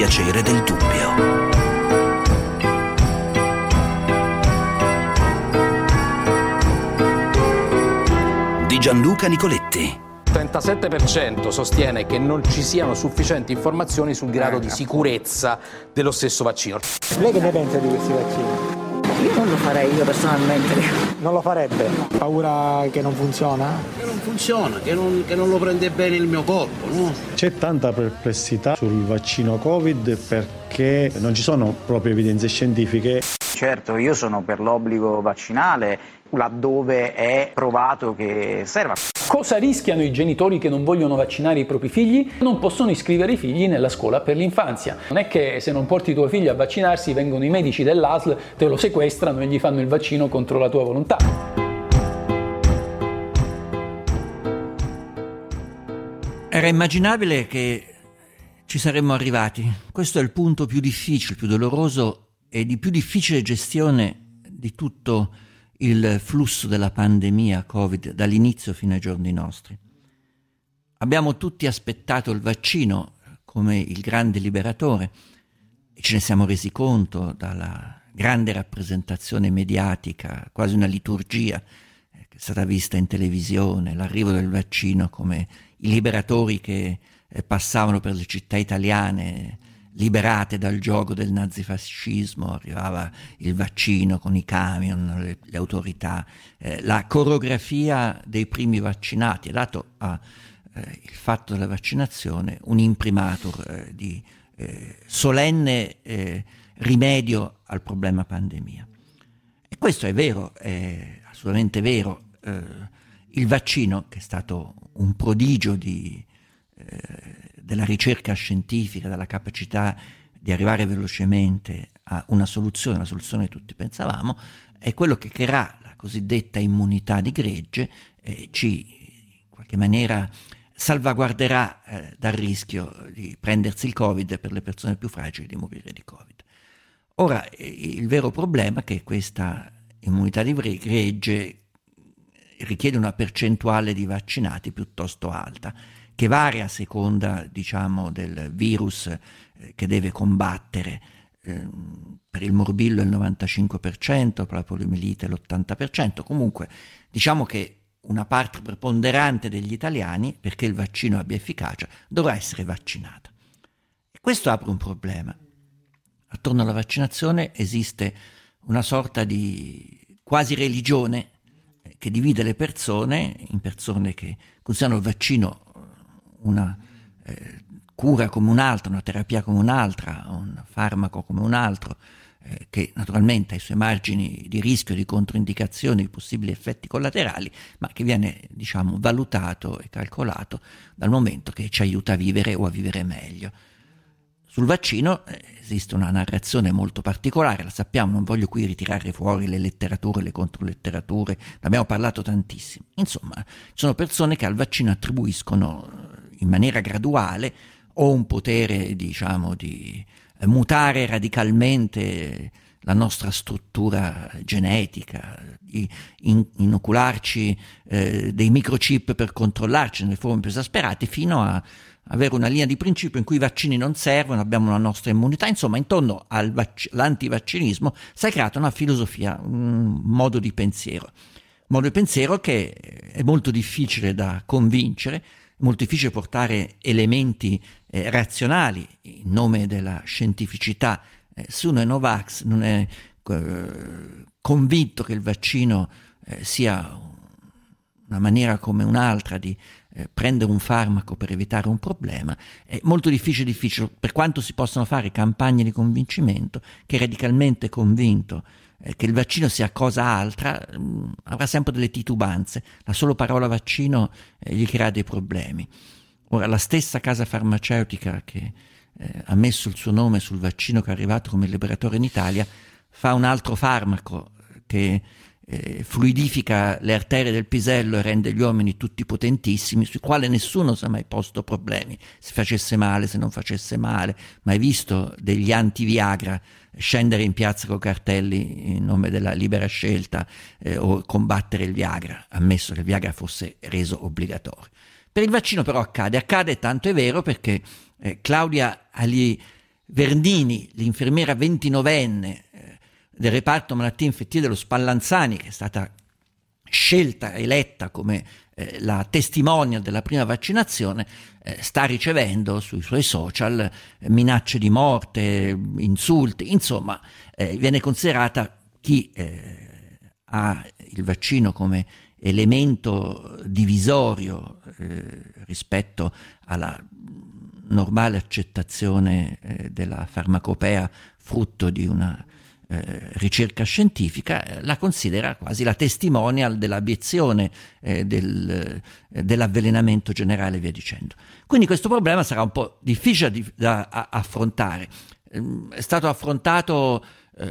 piacere del dubbio. Di Gianluca Nicoletti. 37% sostiene che non ci siano sufficienti informazioni sul grado di sicurezza dello stesso vaccino. Lei che ne pensa di questi vaccini? Io non lo farei, io personalmente. Non lo farebbe? Paura che non funziona? Che non funziona, che non lo prende bene il mio corpo, no? C'è tanta perplessità sul vaccino Covid perché non ci sono proprio evidenze scientifiche. Certo, io sono per l'obbligo vaccinale laddove è provato che serva. Cosa rischiano i genitori che non vogliono vaccinare i propri figli? Non possono iscrivere i figli nella scuola per l'infanzia. Non è che se non porti tuo figlio a vaccinarsi vengono i medici dell'ASL, te lo sequestrano e gli fanno il vaccino contro la tua volontà. Era immaginabile che ci saremmo arrivati. Questo è il punto più difficile, più doloroso e di più difficile gestione di tutto il flusso della pandemia Covid dall'inizio fino ai giorni nostri. Abbiamo tutti aspettato il vaccino come il grande liberatore e ce ne siamo resi conto dalla grande rappresentazione mediatica, quasi una liturgia che è stata vista in televisione, l'arrivo del vaccino come i liberatori che passavano per le città italiane liberate dal gioco del nazifascismo, arrivava il vaccino con i camion, le autorità, la coreografia dei primi vaccinati ha dato il fatto della vaccinazione un imprimatur di solenne rimedio al problema pandemia. E questo è vero, è assolutamente vero. Il vaccino, che è stato un prodigio della ricerca scientifica, della capacità di arrivare velocemente a una soluzione che tutti pensavamo, è quello che creerà la cosiddetta immunità di gregge e ci in qualche maniera salvaguarderà dal rischio di prendersi il Covid per le persone più fragili di morire di Covid. Ora, il vero problema è che questa immunità di gregge richiede una percentuale di vaccinati piuttosto alta, che varia a seconda, del virus che deve combattere. Per il morbillo il 95%, per la poliomielite l'80%. Comunque, che una parte preponderante degli italiani, perché il vaccino abbia efficacia, dovrà essere vaccinata. E questo apre un problema. Attorno alla vaccinazione esiste una sorta di quasi religione che divide le persone in persone che considerano il vaccino una cura come un'altra, una terapia come un'altra, un farmaco come un altro, che naturalmente ha i suoi margini di rischio, di controindicazioni, di possibili effetti collaterali, ma che viene, valutato e calcolato dal momento che ci aiuta a vivere o a vivere meglio. Sul vaccino esiste una narrazione molto particolare, la sappiamo, non voglio qui ritirare fuori le letterature, le controletterature, ne abbiamo parlato tantissimo. Insomma, ci sono persone che al vaccino attribuiscono in maniera graduale o un potere, di mutare radicalmente la nostra struttura genetica, di inocularci dei microchip per controllarci nelle forme più esasperate, fino a avere una linea di principio in cui i vaccini non servono, abbiamo la nostra immunità. Insomma, intorno all'antivaccinismo si è creata una filosofia, un modo di pensiero che è molto difficile da convincere, è molto difficile portare elementi razionali in nome della scientificità. Se uno è Novax, non è convinto che il vaccino sia una maniera come un'altra di prendere un farmaco per evitare un problema, è molto difficile, per quanto si possano fare campagne di convincimento, che è radicalmente convinto che il vaccino sia cosa altra, avrà sempre delle titubanze. La sola parola vaccino gli crea dei problemi. Ora, la stessa casa farmaceutica che ha messo il suo nome sul vaccino che è arrivato come liberatore in Italia fa un altro farmaco che fluidifica le arterie del pisello e rende gli uomini tutti potentissimi, sui quali nessuno si è mai posto problemi, se facesse male, se non facesse male. Mai visto degli anti-Viagra scendere in piazza con cartelli in nome della libera scelta o combattere il Viagra, ammesso che il Viagra fosse reso obbligatorio. Per il vaccino però accade tanto è vero perché Claudia agli Verdini, l'infermiera 29enne del reparto malattie infettive dello Spallanzani, che è stata scelta, eletta come la testimonial della prima vaccinazione, sta ricevendo sui suoi social minacce di morte, insulti, insomma viene considerata chi ha il vaccino come elemento divisorio rispetto alla normale accettazione della farmacopea frutto di una ricerca scientifica, la considera quasi la testimonial dell'abiezione, dell'avvelenamento generale e via dicendo. Quindi questo problema sarà un po' difficile da affrontare. È stato affrontato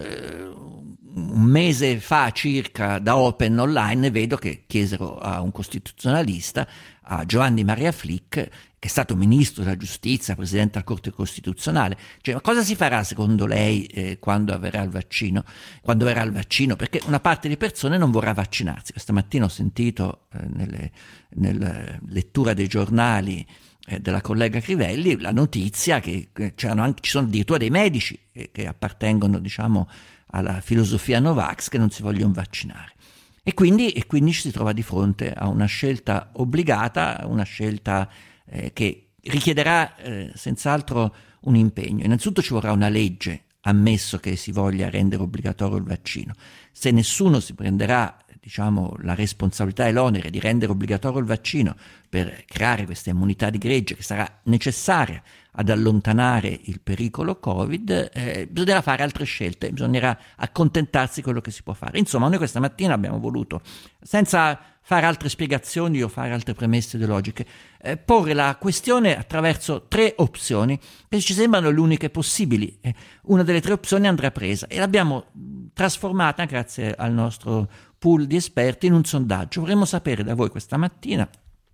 un mese fa circa da Open Online, e vedo che chiesero a un costituzionalista, a Giovanni Maria Flick, che è stato ministro della giustizia, presidente della Corte Costituzionale, cioè, ma cosa si farà secondo lei quando avverrà il vaccino? Quando verrà il vaccino? Perché una parte di persone non vorrà vaccinarsi. Questa mattina ho sentito nella lettura dei giornali della collega Crivelli la notizia che ci sono addirittura dei medici che appartengono, diciamo, alla filosofia Novax, che non si vogliono vaccinare. E quindi ci si trova di fronte a una scelta obbligata, una scelta che richiederà senz'altro un impegno. Innanzitutto ci vorrà una legge, ammesso che si voglia rendere obbligatorio il vaccino. Se nessuno si prenderà, diciamo, la responsabilità e l'onere di rendere obbligatorio il vaccino per creare questa immunità di gregge che sarà necessaria ad allontanare il pericolo Covid, bisognerà fare altre scelte, bisognerà accontentarsi di quello che si può fare. Insomma, noi questa mattina abbiamo voluto, senza fare altre spiegazioni o fare altre premesse ideologiche, porre la questione attraverso 3 opzioni che ci sembrano le uniche possibili. Una delle 3 opzioni andrà presa e l'abbiamo trasformata, grazie al nostro pool di esperti, in un sondaggio. Vorremmo sapere da voi questa mattina,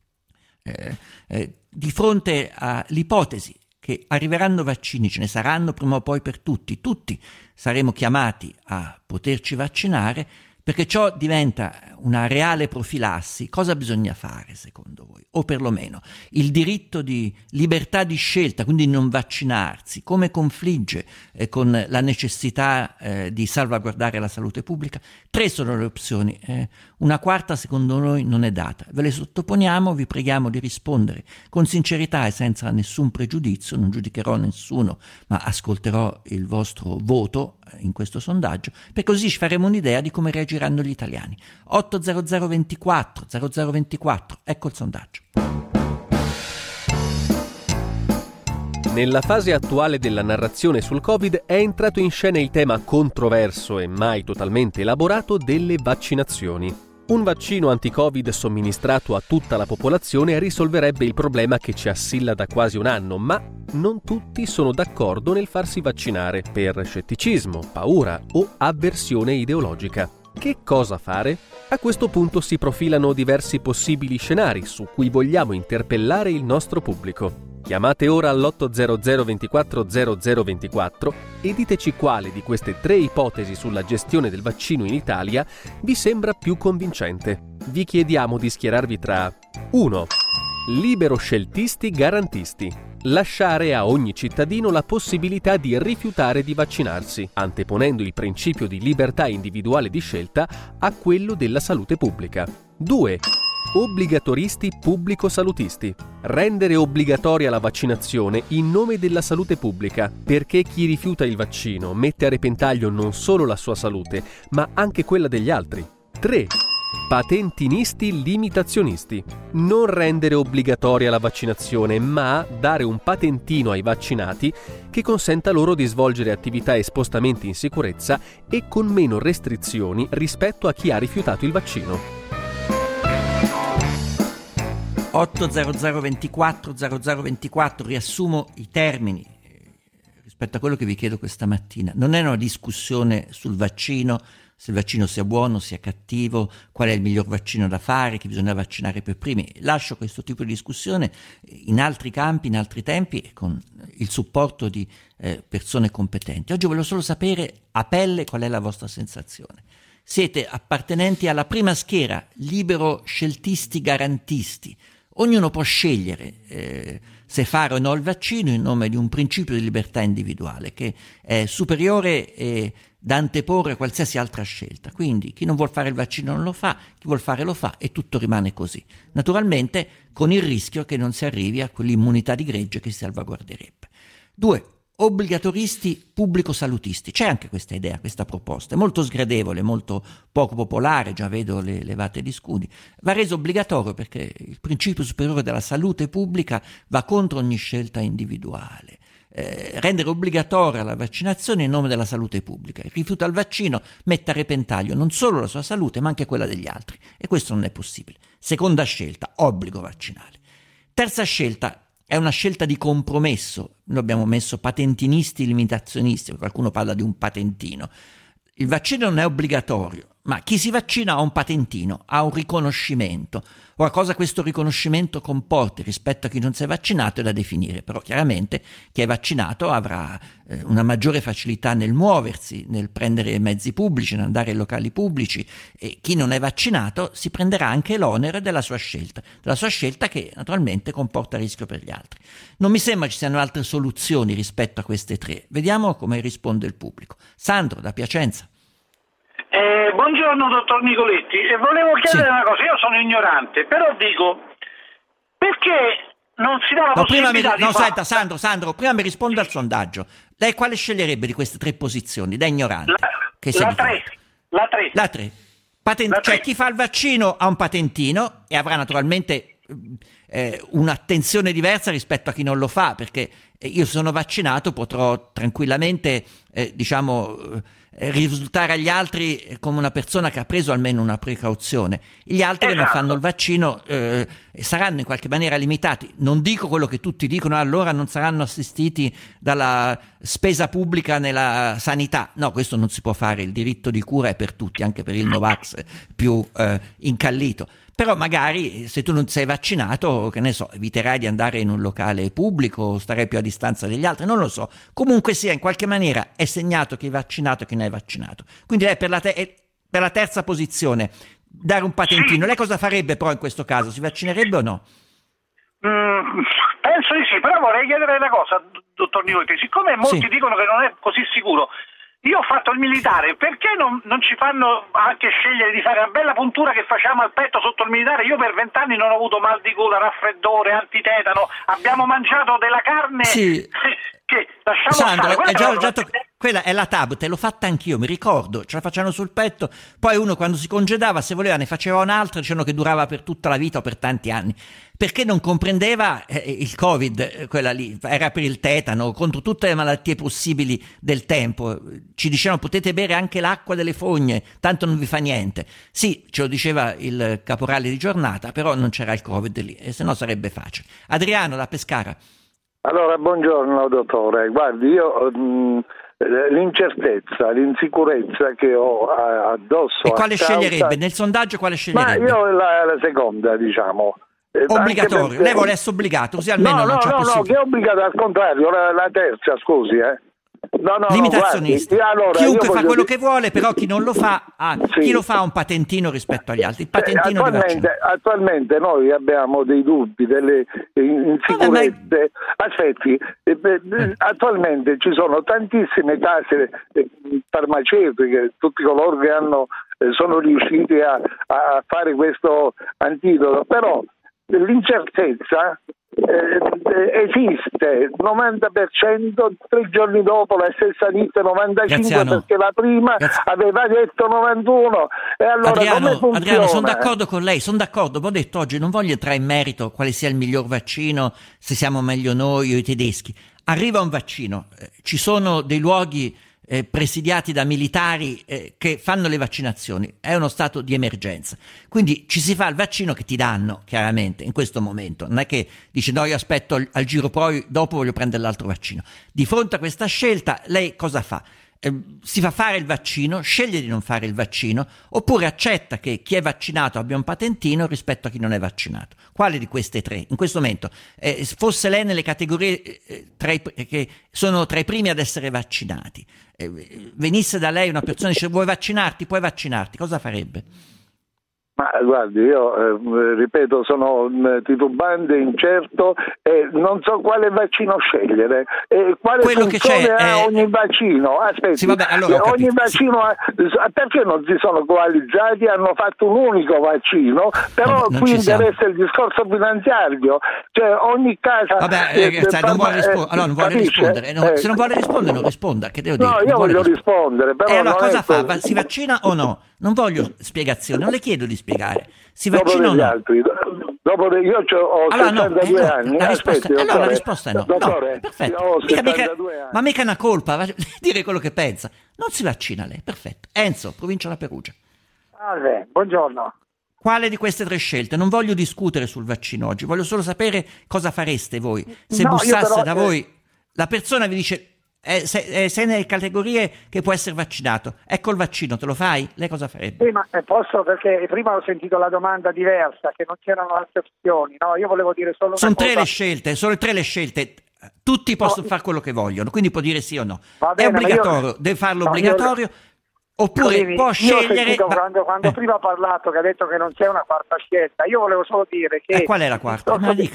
di fronte all'ipotesi che arriveranno vaccini, ce ne saranno prima o poi per tutti saremo chiamati a poterci vaccinare, perché ciò diventa una reale profilassi. Cosa bisogna fare secondo voi? O perlomeno il diritto di libertà di scelta, quindi non vaccinarsi, come confligge con la necessità di salvaguardare la salute pubblica? 3 sono le opzioni, una quarta secondo noi non è data. Ve le sottoponiamo, vi preghiamo di rispondere con sincerità e senza nessun pregiudizio. Non giudicherò nessuno, ma ascolterò il vostro voto in questo sondaggio, per così ci faremo un'idea di come reagiranno gli italiani. 80024 0024, ecco il sondaggio. Nella fase attuale della narrazione sul Covid è entrato in scena il tema controverso e mai totalmente elaborato delle vaccinazioni. Un vaccino anti-Covid somministrato a tutta la popolazione risolverebbe il problema che ci assilla da quasi un anno, ma non tutti sono d'accordo nel farsi vaccinare per scetticismo, paura o avversione ideologica. Che cosa fare? A questo punto si profilano diversi possibili scenari su cui vogliamo interpellare il nostro pubblico. Chiamate ora all'800 24 0024 e diteci quale di queste 3 ipotesi sulla gestione del vaccino in Italia vi sembra più convincente. Vi chiediamo di schierarvi tra 1. Libero sceltisti garantisti. Lasciare a ogni cittadino la possibilità di rifiutare di vaccinarsi, anteponendo il principio di libertà individuale di scelta a quello della salute pubblica. 2. Obbligatoristi pubblico-salutisti. Rendere obbligatoria la vaccinazione in nome della salute pubblica, perché chi rifiuta il vaccino mette a repentaglio non solo la sua salute, ma anche quella degli altri. 3. Patentinisti limitazionisti. Non rendere obbligatoria la vaccinazione, ma dare un patentino ai vaccinati che consenta loro di svolgere attività e spostamenti in sicurezza e con meno restrizioni rispetto a chi ha rifiutato il vaccino. 800 24 0024, riassumo i termini rispetto a quello che vi chiedo questa mattina. Non è una discussione sul vaccino, se il vaccino sia buono, sia cattivo, qual è il miglior vaccino da fare, chi bisogna vaccinare per primi. Lascio questo tipo di discussione in altri campi, in altri tempi, con il supporto di persone competenti. Oggi voglio solo sapere a pelle qual è la vostra sensazione. Siete appartenenti alla prima schiera, libero sceltisti garantisti, ognuno può scegliere se fare o no il vaccino in nome di un principio di libertà individuale che è superiore da anteporre a qualsiasi altra scelta. Quindi chi non vuol fare il vaccino non lo fa, chi vuol fare lo fa e tutto rimane così. Naturalmente con il rischio che non si arrivi a quell'immunità di gregge che si salvaguarderebbe. 2. Obbligatoristi pubblico-salutisti. C'è anche questa idea, questa proposta, è molto sgradevole, molto poco popolare, già vedo le levate di scudi. Va reso obbligatorio perché il principio superiore della salute pubblica va contro ogni scelta individuale. Rendere obbligatoria la vaccinazione in nome della salute pubblica. Il rifiuto al vaccino mette a repentaglio non solo la sua salute ma anche quella degli altri e questo non è possibile. Seconda scelta, obbligo vaccinale. Terza scelta è una scelta di compromesso. Noi abbiamo messo patentinisti, limitazionisti, qualcuno parla di un patentino. Il vaccino non è obbligatorio, ma chi si vaccina ha un patentino, ha un riconoscimento. Ora, cosa questo riconoscimento comporti rispetto a chi non si è vaccinato è da definire, però chiaramente chi è vaccinato avrà una maggiore facilità nel muoversi, nel prendere mezzi pubblici, nell'andare in locali pubblici, e chi non è vaccinato si prenderà anche l'onere della sua scelta che naturalmente comporta rischio per gli altri. Non mi sembra ci siano altre soluzioni rispetto a queste tre. Vediamo come risponde il pubblico. Sandro, da Piacenza. Buongiorno dottor Nicoletti, volevo chiedere una cosa, io sono ignorante, però dico, perché non si dà la possibilità Senta Sandro, prima mi risponda al sondaggio. Lei quale sceglierebbe di queste tre posizioni, da ignorante? La 3. Cioè chi fa il vaccino ha un patentino e avrà naturalmente un'attenzione diversa rispetto a chi non lo fa, perché io sono vaccinato, potrò tranquillamente risultare agli altri come una persona che ha preso almeno una precauzione. Gli altri che non fanno il vaccino saranno in qualche maniera limitati. Non dico quello che tutti dicono, allora non saranno assistiti dalla spesa pubblica nella sanità. No, questo non si può fare, il diritto di cura è per tutti, anche per il Novax più incallito. Però magari se tu non sei vaccinato, che ne so, eviterai di andare in un locale pubblico, starai più a distanza degli altri, non lo so. Comunque sia, in qualche maniera è segnato chi è vaccinato e chi non è vaccinato. Quindi lei per la terza posizione, dare un patentino. Lei cosa farebbe però in questo caso? Si vaccinerebbe o no? Penso di sì, però vorrei chiedere una cosa, dottor Nicoletti. Siccome molti dicono che non è così sicuro, io ho fatto il militare, perché non ci fanno anche scegliere di fare una bella puntura che facciamo al petto sotto il militare? Io per 20 anni non ho avuto mal di gola, raffreddore, antitetano, abbiamo mangiato della carne che lasciamo stare. Quella è la TAB, te l'ho fatta anch'io, mi ricordo, ce la facevano sul petto, poi uno quando si congedava, se voleva ne faceva un'altra, dicevano che durava per tutta la vita o per tanti anni, perché non comprendeva il Covid, quella lì, era per il tetano, contro tutte le malattie possibili del tempo. Ci dicevano potete bere anche l'acqua delle fogne, tanto non vi fa niente. Sì, ce lo diceva il caporale di giornata, però non c'era il Covid lì, e se no sarebbe facile. Adriano da Pescara. Allora, buongiorno dottore, guardi, io l'incertezza, l'insicurezza che ho addosso. E quale sceglierebbe? Nel sondaggio quale sceglierebbe? Ma io la seconda, diciamo. Obbligatorio, perché lei vuole essere obbligato, così almeno non c'è possibilità. No, che è obbligato, al contrario, la terza, scusi, limitazionisti. Allora, chiunque fa quello che vuole, però chi non lo fa chi lo fa ha un patentino rispetto agli altri. Il patentino attualmente noi abbiamo dei dubbi, delle insicurezze. Aspetti, attualmente ci sono tantissime case farmaceutiche, tutti coloro che sono riusciti a fare questo antidoto, però l'incertezza esiste, 90%, 3 giorni dopo la stessa lista 95%, perché la prima aveva detto 91%, e allora come funziona? Adriano, sono d'accordo con lei, ho detto oggi non voglio entrare in merito quale sia il miglior vaccino, se siamo meglio noi o i tedeschi. Arriva un vaccino, ci sono dei luoghi presidiati da militari che fanno le vaccinazioni, è uno stato di emergenza, quindi ci si fa il vaccino che ti danno chiaramente in questo momento, non è che dice no, io aspetto al giro poi dopo voglio prendere l'altro vaccino. Di fronte a questa scelta lei cosa fa? Si fa fare il vaccino, sceglie di non fare il vaccino, oppure accetta che chi è vaccinato abbia un patentino rispetto a chi non è vaccinato. Quale di queste tre? In questo momento, fosse lei nelle categorie che sono tra i primi ad essere vaccinati, venisse da lei una persona e dice vuoi vaccinarti? Puoi vaccinarti, cosa farebbe? Ma guardi, io ripeto, sono titubante, incerto e non so quale vaccino scegliere e quale quello funzione che ha ogni vaccino. Aspetti, sì, vabbè, allora, ogni vaccino perché non si sono coalizzati, hanno fatto un unico vaccino, però qui interessa il discorso finanziario, cioè ogni casa... Vabbè, non vuole rispondere, se non vuole rispondere non risponda, che devo dire? No, io voglio rispondere, però... E allora cosa fa? Si vaccina o no? Non voglio spiegazioni, non le chiedo di spiegare. Si vaccina o no? Altri. Io ho 62 anni. La risposta è no. Dottore, no, perfetto. Ho 62 anni. Ma mica una colpa, dire quello che pensa. Non si vaccina lei, perfetto. Enzo, provincia La Perugia. Salve, buongiorno. Quale di queste 3 scelte? Non voglio discutere sul vaccino oggi, voglio solo sapere cosa fareste voi. Se bussasse da voi, la persona vi dice... sei nelle categorie che può essere vaccinato, ecco il vaccino, te lo fai? Lei cosa farebbe? Sì, ma posso, perché prima ho sentito la domanda diversa, che non c'erano altre opzioni, no? Io volevo dire solo sono 3 le scelte, sono 3 le scelte, tutti possono fare quello che vogliono, quindi può dire sì o no. È obbligatorio, deve farlo obbligatorio, oppure può scegliere... Quando prima ha parlato, che ha detto che non c'è una quarta scelta, io volevo solo dire che... qual è la quarta?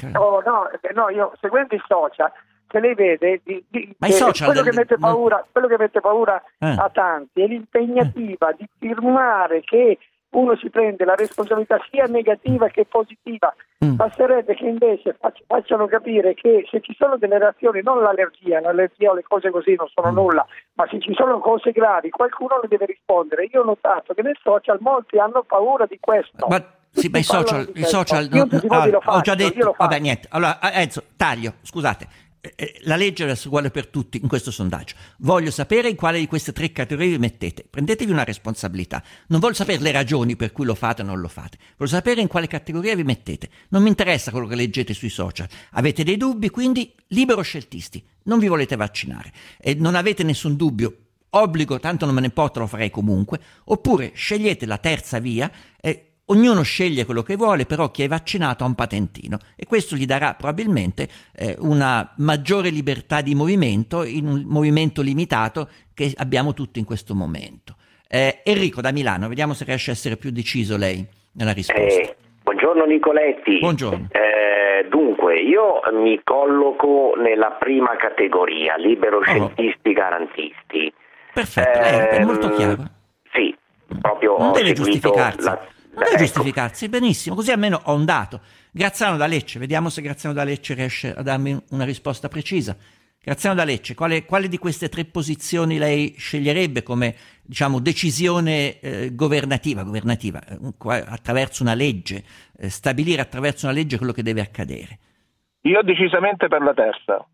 Io seguendo i social, se lei vede ma i social quello che mette paura a tanti è l'impegnativa di firmare che uno si prende la responsabilità sia negativa che positiva. Basterebbe che invece facciano capire che se ci sono delle reazioni, non l'allergia o le cose così non sono nulla, ma se ci sono cose gravi qualcuno le deve rispondere. Io ho notato che nel social molti hanno paura di questo. Ma i social ho già detto, vabbè, niente. Allora Enzo, taglio, scusate. La legge è uguale per tutti in questo sondaggio. Voglio sapere in quale di queste 3 categorie vi mettete. Prendetevi una responsabilità. Non voglio sapere le ragioni per cui lo fate o non lo fate. Voglio sapere in quale categoria vi mettete. Non mi interessa quello che leggete sui social. Avete dei dubbi, quindi libero sceltisti. Non vi volete vaccinare e non avete nessun dubbio. Obbligo, tanto non me ne importa, lo farei comunque. Oppure scegliete la terza via e ognuno sceglie quello che vuole, però chi è vaccinato ha un patentino e questo gli darà probabilmente una maggiore libertà di movimento in un movimento limitato che abbiamo tutti in questo momento. Enrico da Milano, vediamo se riesce a essere più deciso lei nella risposta. Buongiorno Nicoletti. Buongiorno. Dunque, io mi colloco nella prima categoria, libero scientisti garantisti. Perfetto, è molto chiaro. Sì, proprio non ho deve seguito giustificarsi. Non deve giustificarsi, benissimo, così almeno ho un dato. Graziano da Lecce, vediamo se Graziano da Lecce riesce a darmi una risposta precisa. Graziano da Lecce, quale di queste 3 posizioni lei sceglierebbe come, diciamo, decisione governativa, attraverso una legge, stabilire attraverso una legge quello che deve accadere? Io decisamente per la terza.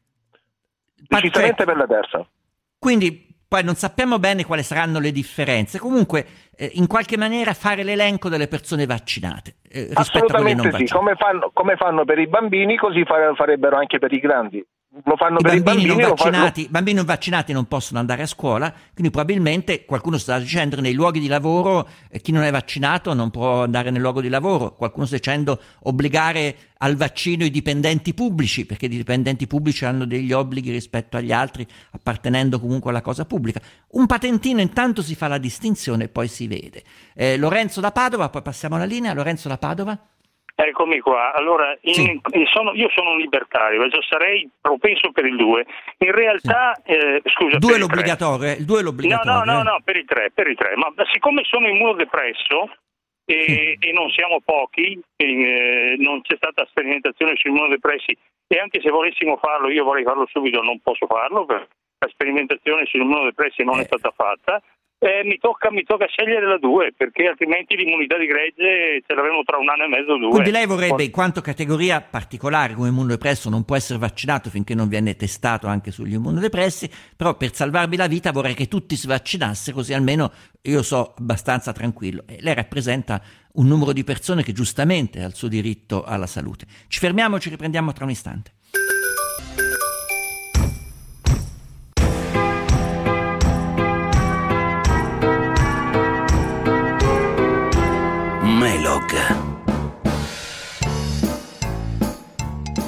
Per la terza. Quindi poi non sappiamo bene quali saranno le differenze. Comunque, in qualche maniera fare l'elenco delle persone vaccinate rispetto a quelle non vaccinate. Sì, come fanno per i bambini, così farebbero anche per i grandi. Lo fanno per i bambini non vaccinati. I bambini non vaccinati non possono andare a scuola, quindi probabilmente qualcuno sta dicendo nei luoghi di lavoro chi non è vaccinato non può andare nel luogo di lavoro, qualcuno sta dicendo obbligare al vaccino i dipendenti pubblici, perché i dipendenti pubblici hanno degli obblighi rispetto agli altri appartenendo comunque alla cosa pubblica. Un patentino intanto si fa la distinzione e poi si vede. Lorenzo da Padova, poi passiamo alla linea. Lorenzo da Padova. Eccomi qua. Allora, io sono un libertario, sarei propenso per il 2. In realtà, scusa, 2 è l'obbligatorio, il 2 è l'obbligatorio. No, per i 3. Ma siccome sono immunodepresso e non siamo pochi, non c'è stata sperimentazione sui immunodepressi e anche se volessimo farlo, io vorrei farlo subito, non posso farlo perché la sperimentazione sugli immunodepressi non è stata fatta. Mi tocca scegliere la 2 perché altrimenti l'immunità di gregge ce l'avremo tra 1 anno e mezzo o 2. Quindi lei vorrebbe, in quanto categoria particolare come immunodepresso, non può essere vaccinato finché non viene testato anche sugli immunodepressi, però per salvarmi la vita vorrei che tutti si vaccinassero, così almeno io so abbastanza tranquillo. E lei rappresenta un numero di persone che giustamente ha il suo diritto alla salute. Ci fermiamo, ci riprendiamo tra un istante.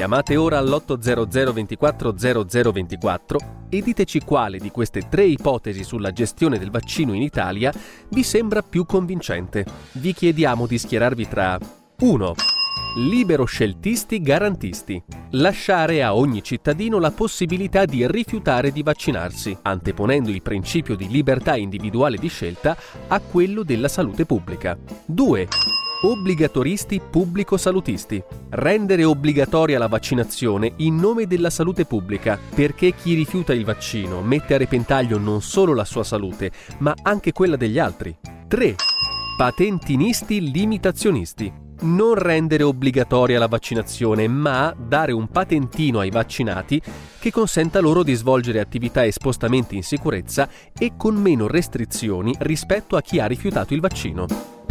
Chiamate ora all'800 24 0024 e diteci quale di queste 3 ipotesi sulla gestione del vaccino in Italia vi sembra più convincente. Vi chiediamo di schierarvi tra 1. Libero-sceltisti garantisti. Lasciare a ogni cittadino la possibilità di rifiutare di vaccinarsi, anteponendo il principio di libertà individuale di scelta a quello della salute pubblica. 2. Obbligatoristi pubblico-salutisti. Rendere obbligatoria la vaccinazione in nome della salute pubblica, perché chi rifiuta il vaccino mette a repentaglio non solo la sua salute, ma anche quella degli altri. 3. Patentinisti limitazionisti. Non rendere obbligatoria la vaccinazione, ma dare un patentino ai vaccinati che consenta loro di svolgere attività e spostamenti in sicurezza e con meno restrizioni rispetto a chi ha rifiutato il vaccino.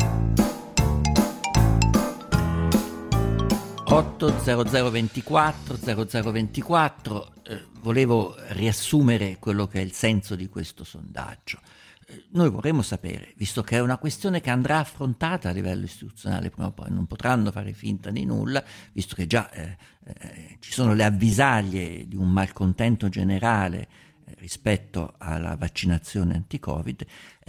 80024 volevo riassumere quello che è il senso di questo sondaggio. Noi vorremmo sapere, visto che è una questione che andrà affrontata a livello istituzionale prima o poi, non potranno fare finta di nulla, visto che già ci sono le avvisaglie di un malcontento generale rispetto alla vaccinazione anti-Covid,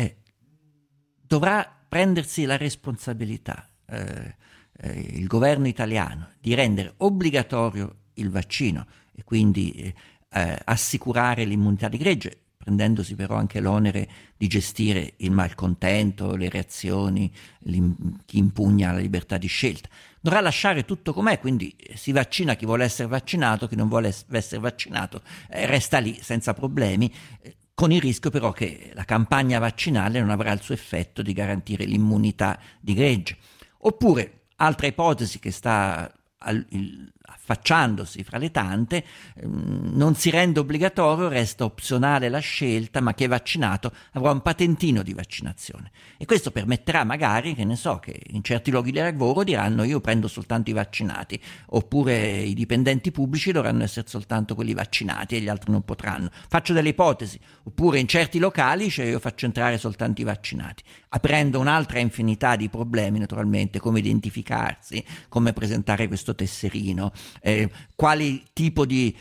dovrà prendersi la responsabilità il governo italiano di rendere obbligatorio il vaccino e quindi assicurare l'immunità di gregge, prendendosi però anche l'onere di gestire il malcontento, le reazioni, chi impugna la libertà di scelta. Dovrà lasciare tutto com'è, quindi si vaccina chi vuole essere vaccinato, chi non vuole essere vaccinato resta lì senza problemi, con il rischio però che la campagna vaccinale non avrà il suo effetto di garantire l'immunità di gregge. Oppure, altra ipotesi che sta affacciandosi fra le tante, non si rende obbligatorio, resta opzionale la scelta, ma chi è vaccinato avrà un patentino di vaccinazione e questo permetterà magari, che ne so, che in certi luoghi di lavoro diranno io prendo soltanto i vaccinati, oppure i dipendenti pubblici dovranno essere soltanto quelli vaccinati e gli altri non potranno. Faccio delle ipotesi. Oppure in certi locali io faccio entrare soltanto i vaccinati, aprendo un'altra infinità di problemi naturalmente, come identificarsi, come presentare questo tesserino, quali tipo di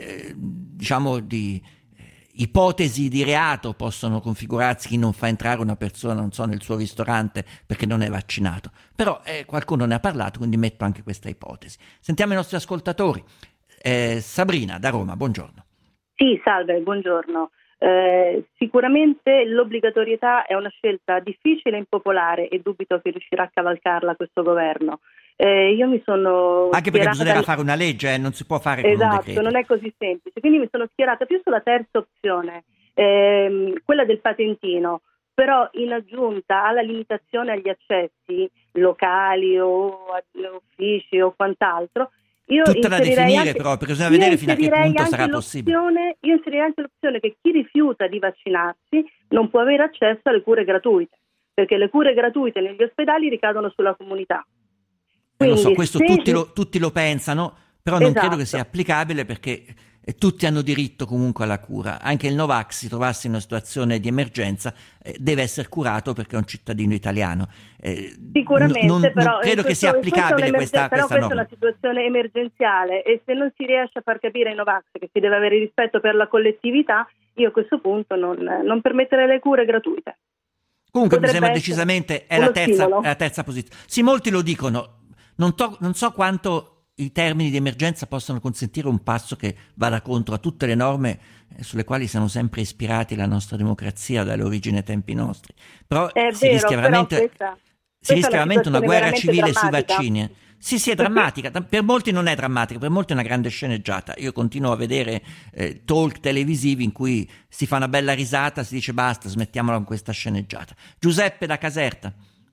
ipotesi di reato possono configurarsi chi non fa entrare una persona, non so, nel suo ristorante perché non è vaccinato. Però qualcuno ne ha parlato, quindi metto anche questa ipotesi. Sentiamo i nostri ascoltatori. Sabrina da Roma, buongiorno. Sì, salve, buongiorno. Sicuramente l'obbligatorietà è una scelta difficile e impopolare e dubito che riuscirà a cavalcarla questo governo. Io mi sono anche perché bisognerà fare una legge, non si può fare con un decreto. Esatto, non è così semplice, quindi mi sono schierata più sulla terza opzione, quella del patentino, però in aggiunta alla limitazione agli accessi locali o uffici o quant'altro. Tutta da definire però, perché bisogna vedere fino a che punto sarà possibile. Io inserirei anche l'opzione che chi rifiuta di vaccinarsi non può avere accesso alle cure gratuite, perché le cure gratuite negli ospedali ricadono sulla comunità. Lo so, questo tutti lo pensano, però non credo che sia applicabile perché tutti hanno diritto comunque alla cura. Anche il Novax, si trovasse in una situazione di emergenza, deve essere curato perché è un cittadino italiano. Sicuramente, però non credo che sia applicabile questa però norma. Questa è una situazione emergenziale e se non si riesce a far capire ai Novax che si deve avere rispetto per la collettività, io a questo punto non permetterei le cure gratuite. Comunque mi sembra decisamente è la terza posizione. Sì, molti lo dicono. Non so quanto i termini di emergenza possano consentire un passo che vada contro a tutte le norme sulle quali siamo sempre ispirati la nostra democrazia dalle origini ai tempi nostri. Però si rischia veramente una guerra civile sui vaccini. Sì, è drammatica. Per molti non è drammatica, per molti è una grande sceneggiata. Io continuo a vedere talk televisivi in cui si fa una bella risata, si dice basta, smettiamola con questa sceneggiata. Giuseppe da Caserta.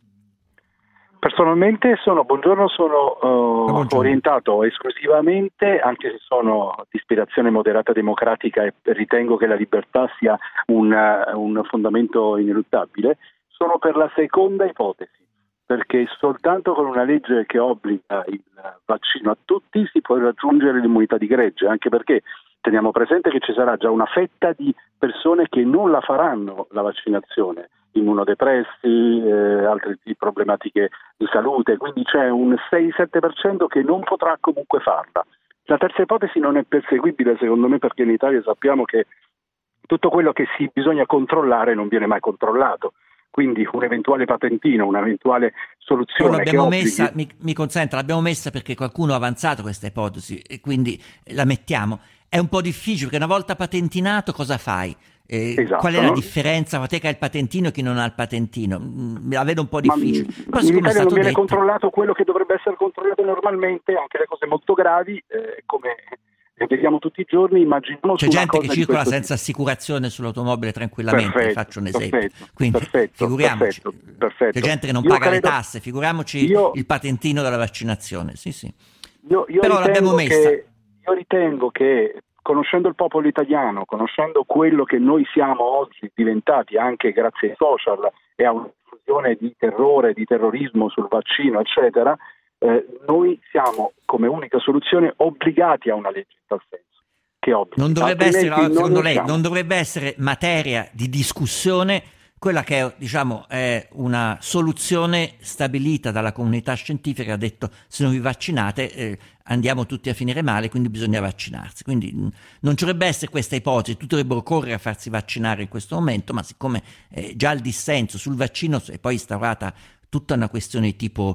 Personalmente sono orientato esclusivamente, anche se sono di ispirazione moderata democratica e ritengo che la libertà sia un fondamento ineluttabile, sono per la seconda ipotesi, perché soltanto con una legge che obbliga il vaccino a tutti si può raggiungere l'immunità di gregge, anche perché teniamo presente che ci sarà già una fetta di persone che non la faranno la vaccinazione, immunodepressi, altre problematiche di salute, quindi c'è un 6-7% che non potrà comunque farla. La terza ipotesi non è perseguibile secondo me, perché in Italia sappiamo che tutto quello che bisogna controllare non viene mai controllato. Quindi un eventuale patentino, un'eventuale soluzione l'abbiamo che messa, mi consenta, l'abbiamo messa perché qualcuno ha avanzato questa ipotesi e quindi la mettiamo. È un po' difficile perché una volta patentinato cosa fai? Esatto, qual è la differenza tra te che hai il patentino e chi non ha il patentino? La vedo un po' difficile. Ma in Italia non viene controllato quello che dovrebbe essere controllato normalmente, anche le cose molto gravi, come vediamo tutti i giorni. Immaginiamo c'è gente che circola senza assicurazione sull'automobile tranquillamente, perfetto, faccio un esempio. Quindi figuriamoci, perfetto. C'è gente che non paga le tasse, figuriamoci il patentino della vaccinazione. Sì. Però l'abbiamo messa. Io ritengo che, conoscendo il popolo italiano, conoscendo quello che noi siamo oggi diventati anche grazie ai social e a una diffusione di terrore, di terrorismo sul vaccino, eccetera, noi siamo come unica soluzione obbligati a una legge in tal senso. Che non dovrebbe essere, secondo lei, non dovrebbe essere materia di discussione quella che è una soluzione stabilita dalla comunità scientifica che ha detto se non vi vaccinate andiamo tutti a finire male, quindi bisogna vaccinarsi. Quindi non ci dovrebbe essere questa ipotesi, tutti dovrebbero correre a farsi vaccinare in questo momento, ma siccome già il dissenso sul vaccino è poi instaurata tutta una questione di tipo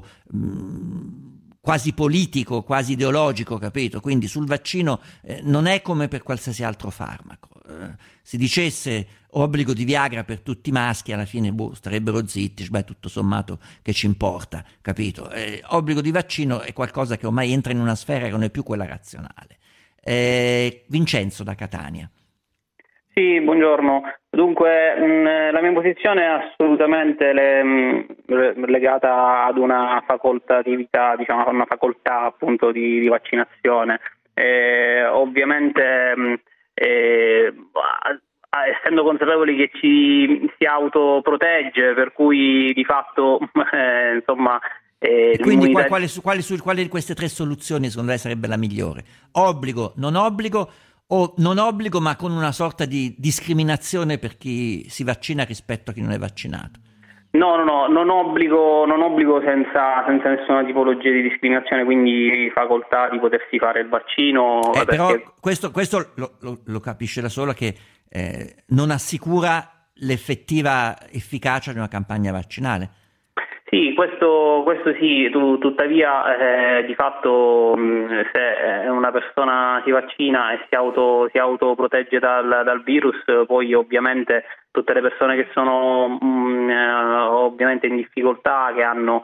quasi politico, quasi ideologico, capito? Quindi sul vaccino non è come per qualsiasi altro farmaco. Si dicesse obbligo di Viagra per tutti i maschi, alla fine starebbero zitti, tutto sommato che ci importa, capito? Obbligo di vaccino è qualcosa che ormai entra in una sfera che non è più quella razionale. Vincenzo da Catania. Sì, buongiorno. Dunque, la mia posizione è assolutamente legata ad una facoltatività, a una facoltà appunto di vaccinazione. Ovviamente, essendo consapevoli che ci si autoprotegge, per cui di fatto, insomma... quindi quale di queste tre soluzioni secondo lei sarebbe la migliore? Obbligo, non obbligo, o non obbligo ma con una sorta di discriminazione per chi si vaccina rispetto a chi non è vaccinato? No, non obbligo senza nessuna tipologia di discriminazione, quindi facoltà di potersi fare il vaccino. Però questo lo capisce da sola che non assicura l'effettiva efficacia di una campagna vaccinale. Sì, questo sì, tuttavia di fatto se una persona si vaccina e si autoprotegge dal virus, poi ovviamente tutte le persone che sono ovviamente in difficoltà, che hanno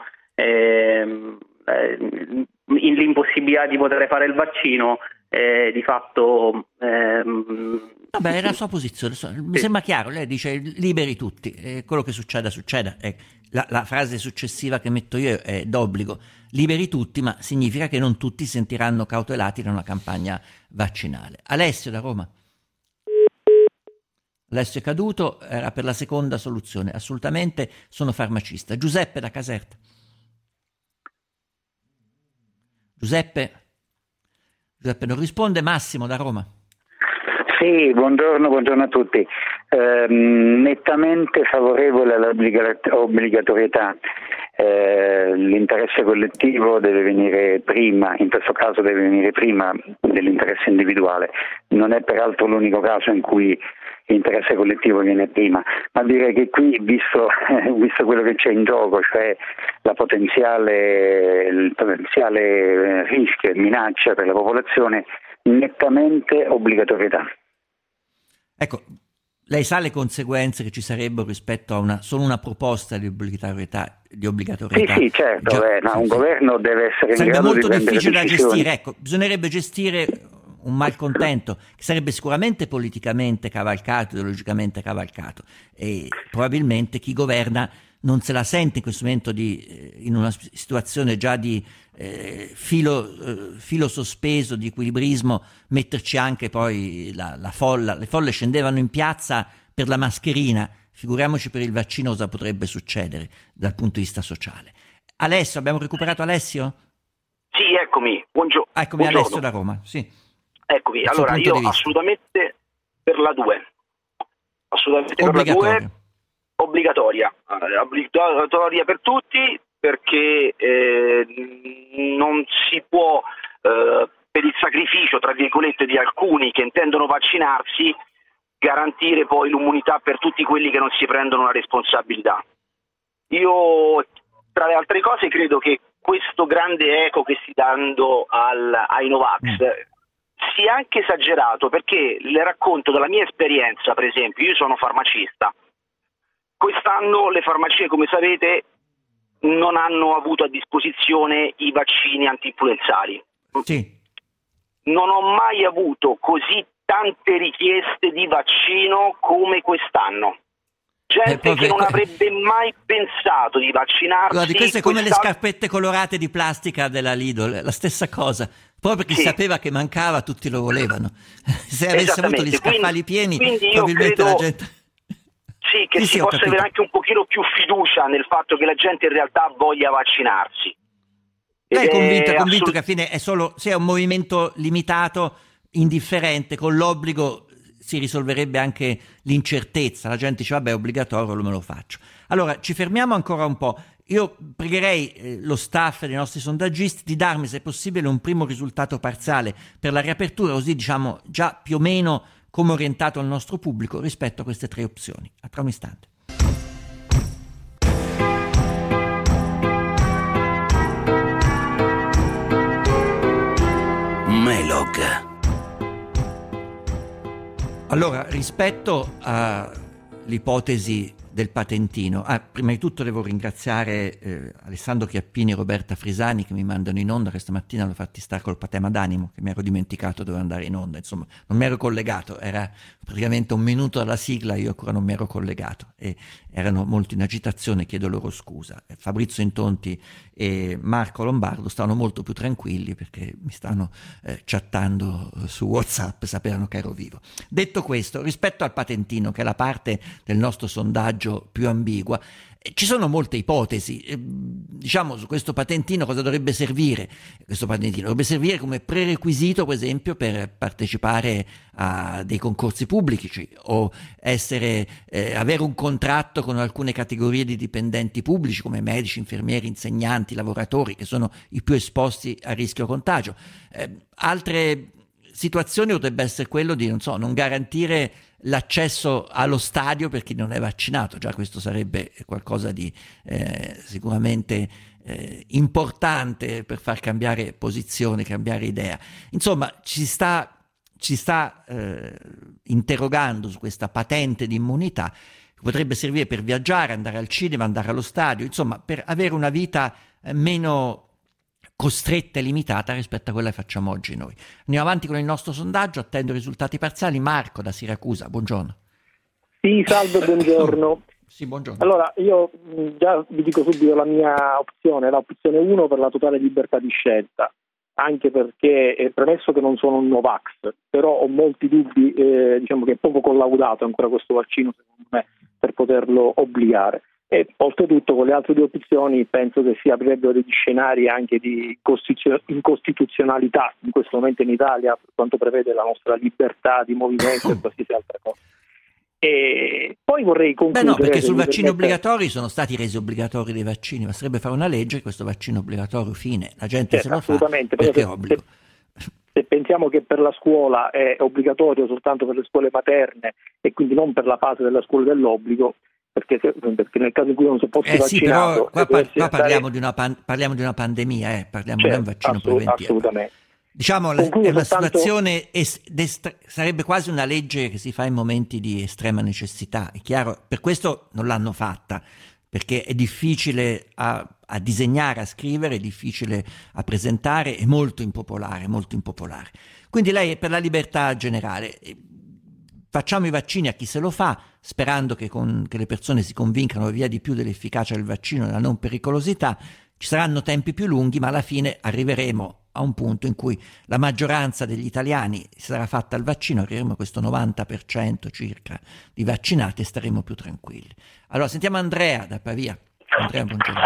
l'impossibilità di poter fare il vaccino, di fatto... Vabbè, è la sua posizione, mi sembra chiaro, lei dice liberi tutti, quello che succeda. La frase successiva che metto io è d'obbligo, liberi tutti, ma significa che non tutti si sentiranno cautelati da una campagna vaccinale. Alessio da Roma. Alessio è caduto, era per la seconda soluzione, assolutamente sono farmacista. Giuseppe da Caserta. Giuseppe non risponde. Massimo da Roma. Sì, buongiorno a tutti. Nettamente favorevole all'obbligatorietà. L'interesse collettivo deve venire prima, in questo caso deve venire prima dell'interesse individuale. Non è peraltro l'unico caso in cui l'interesse collettivo viene prima, ma direi che qui, visto quello che c'è in gioco, cioè il potenziale rischio e minaccia per la popolazione, nettamente obbligatorietà. Ecco, lei sa le conseguenze che ci sarebbero rispetto a solo una proposta di obbligatorietà? Sì, certo, un governo deve essere in grado di prendere decisioni. Sarebbe molto difficile da gestire, ecco, bisognerebbe gestire un malcontento che sarebbe sicuramente politicamente cavalcato, ideologicamente cavalcato, e probabilmente chi governa non se la sente in questo momento in una situazione già di filo sospeso, di equilibrismo, metterci anche poi la folla. Le folle scendevano in piazza per la mascherina, figuriamoci per il vaccino cosa potrebbe succedere dal punto di vista sociale. Alessio, abbiamo recuperato Alessio? Sì, eccomi. Buongiorno. Alessio da Roma, sì. Eccomi, allora io assolutamente per la 2. Assolutamente per la 2. Obbligatoria per tutti, perché non si può per il sacrificio, tra virgolette, di alcuni che intendono vaccinarsi, garantire poi l'immunità per tutti quelli che non si prendono la responsabilità. Io, tra le altre cose, credo che questo grande eco che si sta dando ai Novax sia anche esagerato, perché le racconto dalla mia esperienza. Per esempio, io sono farmacista. Quest'anno le farmacie, come sapete, non hanno avuto a disposizione i vaccini antinfluenzali. Sì. Non ho mai avuto così tante richieste di vaccino come quest'anno. Gente che non avrebbe mai pensato di vaccinarsi. Guardi, queste come le scarpette colorate di plastica della Lidl, la stessa cosa. Proprio perché sapeva che mancava, tutti lo volevano. Se avesse avuto gli scaffali pieni, probabilmente la gente... Sì, che si possa avere anche un pochino più fiducia nel fatto che la gente in realtà voglia vaccinarsi. Lei è convinto che alla fine è solo, se è un movimento limitato, indifferente, con l'obbligo si risolverebbe anche l'incertezza. La gente dice vabbè, è obbligatorio, me lo faccio. Allora, ci fermiamo ancora un po'. Io pregherei lo staff dei nostri sondaggisti di darmi, se possibile, un primo risultato parziale per la riapertura, così diciamo già più o meno come orientato al nostro pubblico rispetto a queste 3 opzioni. A tra un istante. Melog. Allora, rispetto all'ipotesi del patentino, prima di tutto devo ringraziare Alessandro Chiappini e Roberta Frisani che mi mandano in onda. Questa mattina l'ho fatti stare col patema d'animo, che mi ero dimenticato dove andare in onda, insomma non mi ero collegato, era praticamente un minuto dalla sigla, io ancora non mi ero collegato e erano molto in agitazione, chiedo loro scusa. Fabrizio Intonti e Marco Lombardo stavano molto più tranquilli perché mi stanno chattando su WhatsApp, sapevano che ero vivo. Detto questo, rispetto al patentino, che è la parte del nostro sondaggio più ambigua, ci sono molte ipotesi. Diciamo, su questo patentino cosa dovrebbe servire? Questo patentino dovrebbe servire come prerequisito, per esempio, per partecipare a dei concorsi pubblici o avere un contratto con alcune categorie di dipendenti pubblici come medici, infermieri, insegnanti, lavoratori, che sono i più esposti a rischio contagio. Altre situazioni potrebbe essere quello di, non garantire l'accesso allo stadio per chi non è vaccinato. Già questo sarebbe qualcosa di sicuramente importante per far cambiare posizione, cambiare idea. Insomma, ci sta interrogando su questa patente di immunità che potrebbe servire per viaggiare, andare al cinema, andare allo stadio, insomma per avere una vita meno costretta e limitata rispetto a quella che facciamo oggi noi. Andiamo avanti con il nostro sondaggio, attendo i risultati parziali. Marco da Siracusa, buongiorno. Sì, salve, buongiorno. Sì, buongiorno. Allora, io già vi dico subito la mia opzione, l'opzione 1 per la totale libertà di scelta, anche perché è premesso che non sono un Novax, però ho molti dubbi, diciamo che è poco collaudato ancora questo vaccino, secondo me, per poterlo obbligare. E oltretutto con le altre 2 opzioni penso che si aprirebbero degli scenari anche di incostituzionalità in questo momento in Italia per quanto prevede la nostra libertà di movimento e qualsiasi altra cosa. E poi vorrei concludere... no, perché sul vaccino obbligatori sono stati resi obbligatori dei vaccini, basterebbe fare una legge, questo vaccino obbligatorio, fine, la gente se lo fa perché è obbligo. Se pensiamo che per la scuola è obbligatorio soltanto per le scuole materne e quindi non per la fase della scuola dell'obbligo, perché nel caso in cui non si possa vaccinato... Però qua parliamo di una pandemia, parliamo di un vaccino preventivo. Assolutamente. Diciamo, è una situazione, sarebbe quasi una legge che si fa in momenti di estrema necessità, è chiaro, per questo non l'hanno fatta, perché è difficile a disegnare, a scrivere, è difficile a presentare, è molto impopolare. Quindi lei è per la libertà generale. Facciamo i vaccini a chi se lo fa, sperando che le persone si convincano via di più dell'efficacia del vaccino e della non pericolosità. Ci saranno tempi più lunghi, ma alla fine arriveremo a un punto in cui la maggioranza degli italiani si sarà fatta il vaccino, arriveremo a questo 90% circa di vaccinati e staremo più tranquilli. Allora sentiamo Andrea da Pavia. Andrea, buongiorno.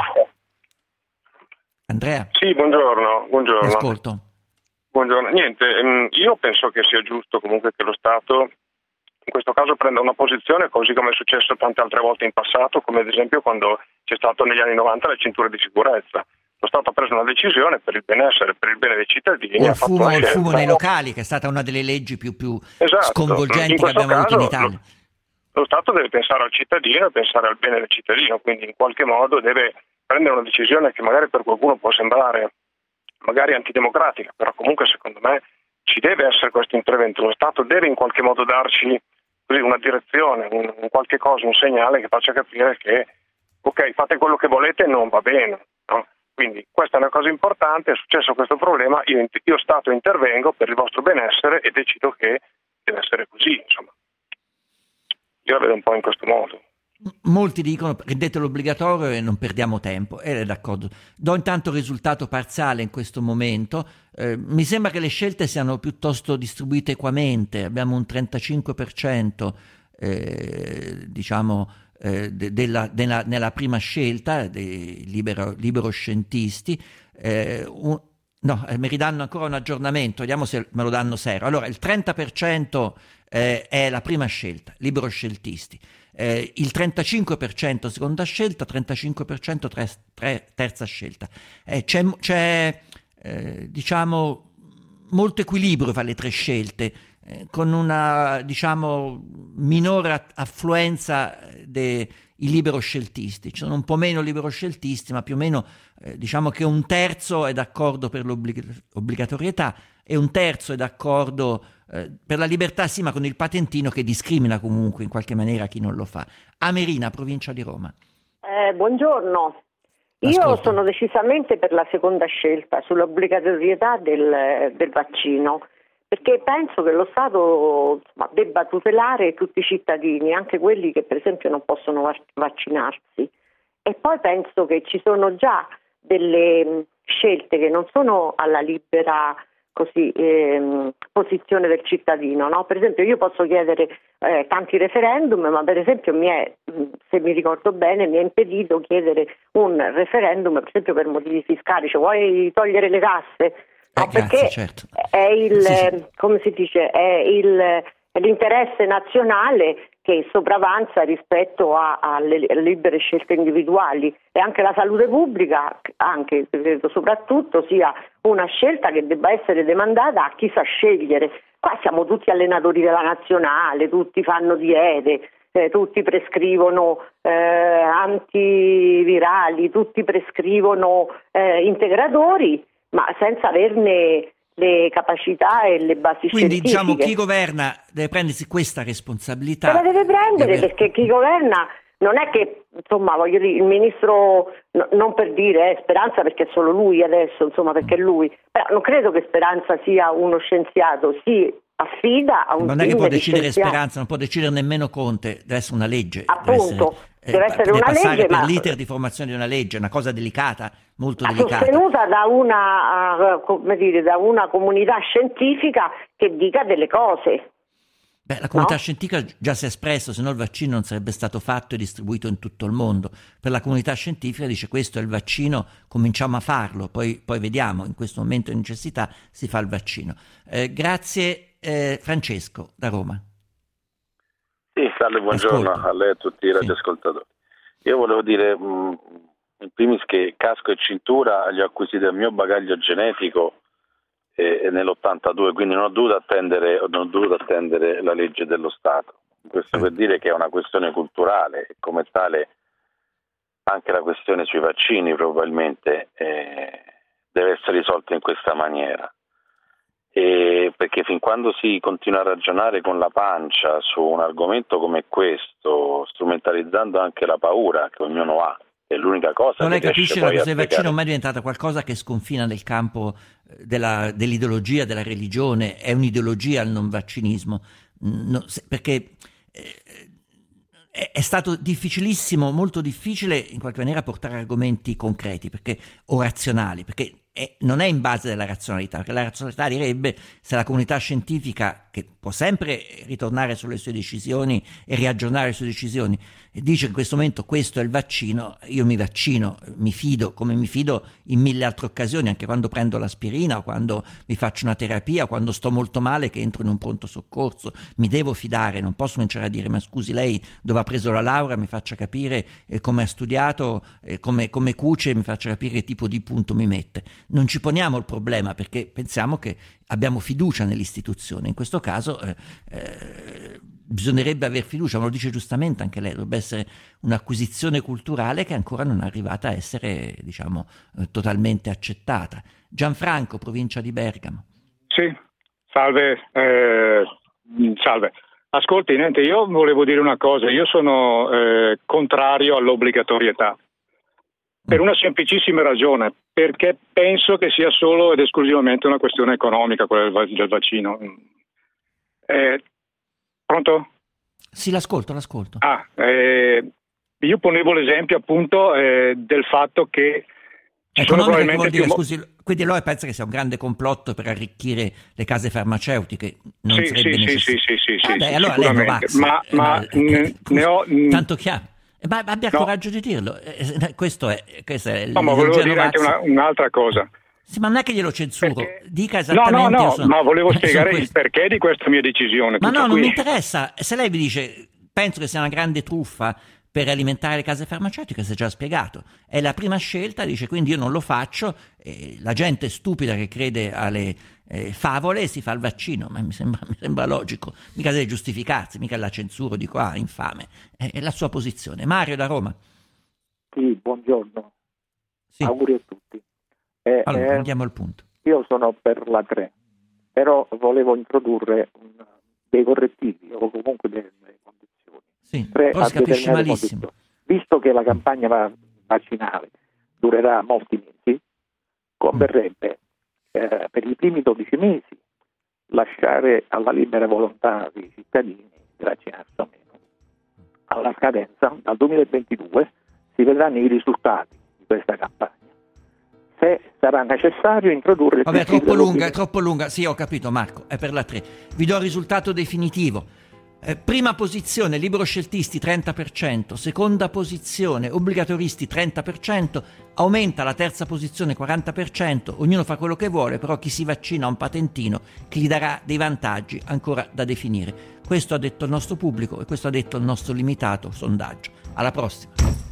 Andrea? Sì, buongiorno. Ascolto. Buongiorno. Niente, io penso che sia giusto comunque che lo Stato in questo caso prenda una posizione, così come è successo tante altre volte in passato, come ad esempio quando c'è stato negli anni 90 le cinture di sicurezza. lo Stato ha preso una decisione per il benessere, per il bene dei cittadini. O il fumo nei locali, che è stata una delle leggi più sconvolgenti che abbiamo avuto in Italia. Lo Stato deve pensare al cittadino e pensare al bene del cittadino, quindi in qualche modo deve prendere una decisione che magari per qualcuno può sembrare magari antidemocratica, però comunque secondo me ci deve essere questo intervento. Lo Stato deve in qualche modo darci così una direzione, un qualche cosa, un segnale che faccia capire che ok, fate quello che volete, non va bene, no? Quindi questa è una cosa importante, è successo questo problema, io Stato intervengo per il vostro benessere e decido che deve essere così, insomma. Io la vedo un po' in questo modo. Molti dicono rendetelo obbligatorio e non perdiamo tempo, d'accordo. Do intanto risultato parziale in questo momento. Mi sembra che le scelte siano piuttosto distribuite equamente, abbiamo un 35% nella prima scelta dei libero scientisti. Mi ridanno ancora un aggiornamento, vediamo se me lo danno serio. Allora, il 30% è la prima scelta, libero scientisti, il 35% seconda scelta, 35% terza scelta. C'è molto equilibrio fra le tre scelte, con una minore affluenza dei liberosceltisti. Ci sono un po' meno liberosceltisti, ma più o meno che un terzo è d'accordo per l'obbligatorietà e un terzo è d'accordo per la libertà, sì, ma con il patentino che discrimina comunque in qualche maniera chi non lo fa. Amerina, provincia di Roma. Buongiorno. Io sono decisamente per la seconda scelta, sull'obbligatorietà del vaccino, perché penso che lo Stato debba tutelare tutti i cittadini, anche quelli che per esempio non possono vaccinarsi. E poi penso che ci sono già delle scelte che non sono alla libera posizione del cittadino, no? Per esempio io posso chiedere tanti referendum, ma per esempio se mi ricordo bene, mi è impedito chiedere un referendum per esempio per motivi fiscali, cioè vuoi togliere le tasse? No, perché certo. È come si dice, è l'interesse nazionale che sopravanza rispetto alle libere scelte individuali, e anche la salute pubblica, anche credo soprattutto, sia una scelta che debba essere demandata a chi sa scegliere. Qua siamo tutti allenatori della nazionale, tutti fanno diete, tutti prescrivono antivirali, tutti prescrivono integratori, ma senza averne le capacità e le basi scientifiche. Quindi chi governa deve prendersi questa responsabilità. Se la deve prendere, perché chi governa non è che, voglio dire, il ministro, non per dire Speranza, perché è solo lui adesso, perché è lui, però non credo che Speranza sia uno scienziato, si affida a un non è che può decidere Speranza, non può decidere nemmeno Conte, deve essere una legge. Appunto, deve essere una legge, per l'iter di formazione di una legge, una cosa delicata, molto delicata. Sostenuta da una comunità scientifica che dica delle cose. La comunità scientifica già si è espresso, se no il vaccino non sarebbe stato fatto e distribuito in tutto il mondo. Per la comunità scientifica dice questo è il vaccino, cominciamo a farlo, poi vediamo, in questo momento di necessità si fa il vaccino. Grazie Francesco da Roma. Sì, salve, buongiorno a lei e a tutti i radioascoltatori. Io volevo dire in primis che casco e cintura li ho acquisiti dal mio bagaglio genetico nell'82, quindi non ho dovuto attendere la legge dello Stato. Questo per dire che è una questione culturale e come tale anche la questione sui vaccini probabilmente deve essere risolta in questa maniera. Perché fin quando si continua a ragionare con la pancia su un argomento come questo, strumentalizzando anche la paura che ognuno ha, è l'unica cosa. Non lei capisce la questione del vaccino ormai è diventata qualcosa che sconfina nel campo dell'ideologia, della religione, è un'ideologia il non vaccinismo, perché è stato difficilissimo, molto difficile in qualche maniera portare argomenti concreti o razionali, perché non è in base della razionalità, perché la razionalità direbbe, se la comunità scientifica, che può sempre ritornare sulle sue decisioni e riaggiornare le sue decisioni, dice in questo momento questo è il vaccino, io mi vaccino, mi fido, come mi fido in 1000 altre occasioni, anche quando prendo l'aspirina, o quando mi faccio una terapia, o quando sto molto male che entro in un pronto soccorso, mi devo fidare, non posso cominciare a dire ma scusi, lei dove ha preso la laurea, mi faccia capire come ha studiato, come cuce, mi faccia capire che tipo di punto mi mette. Non ci poniamo il problema perché pensiamo che abbiamo fiducia nell'istituzione. In questo caso bisognerebbe aver fiducia, ma lo dice giustamente anche lei, dovrebbe essere un'acquisizione culturale che ancora non è arrivata a essere, diciamo, totalmente accettata. Gianfranco, provincia di Bergamo. Sì, salve. Salve. Ascolti, niente, io volevo dire una cosa, io sono contrario all'obbligatorietà. Per una semplicissima ragione, perché penso che sia solo ed esclusivamente una questione economica quella del vaccino. Pronto? Sì, l'ascolto. Io ponevo l'esempio appunto del fatto che ci sono probabilmente vuol dire, scusi, quindi allora pensa che sia un grande complotto per arricchire le case farmaceutiche? Non sarebbe necessario. Sì, allora lei lo va. Ne ho tanto chiaro. Ma abbia coraggio di dirlo. Questo è no, ma volevo dire anche un'altra cosa. Sì, ma non è che glielo censuro, dica esattamente. No, ma volevo spiegare il perché di questa mia decisione. Ma no, non mi interessa. Se lei vi dice, penso che sia una grande truffa per alimentare le case farmaceutiche, si è già spiegato. È la prima scelta, dice, quindi io non lo faccio. La gente stupida che crede alle favole si fa il vaccino, ma mi sembra logico. Mica deve giustificarsi, mica la censuro, dico, infame. È la sua posizione. Mario da Roma. Sì, buongiorno. Sì. Auguri a tutti. Allora, andiamo al punto. Io sono per la 3, però volevo introdurre dei correttivi o comunque delle condizioni. Sì, però si capisce malissimo. Visto che la campagna vaccinale durerà molti mesi, converrebbe per i primi 12 mesi lasciare alla libera volontà dei cittadini di vaccinarsi o meno. Alla scadenza, dal 2022, si vedranno i risultati di questa campagna. Se sarà necessario introdurre... Vabbè, è troppo lunga. Sì, ho capito, Marco, è per la 3. Vi do il risultato definitivo. Prima posizione, libero-sceltisti 30%, seconda posizione, obbligatoristi 30%, aumenta la terza posizione 40%, ognuno fa quello che vuole, però chi si vaccina ha un patentino che gli darà dei vantaggi ancora da definire. Questo ha detto il nostro pubblico e questo ha detto il nostro limitato sondaggio. Alla prossima.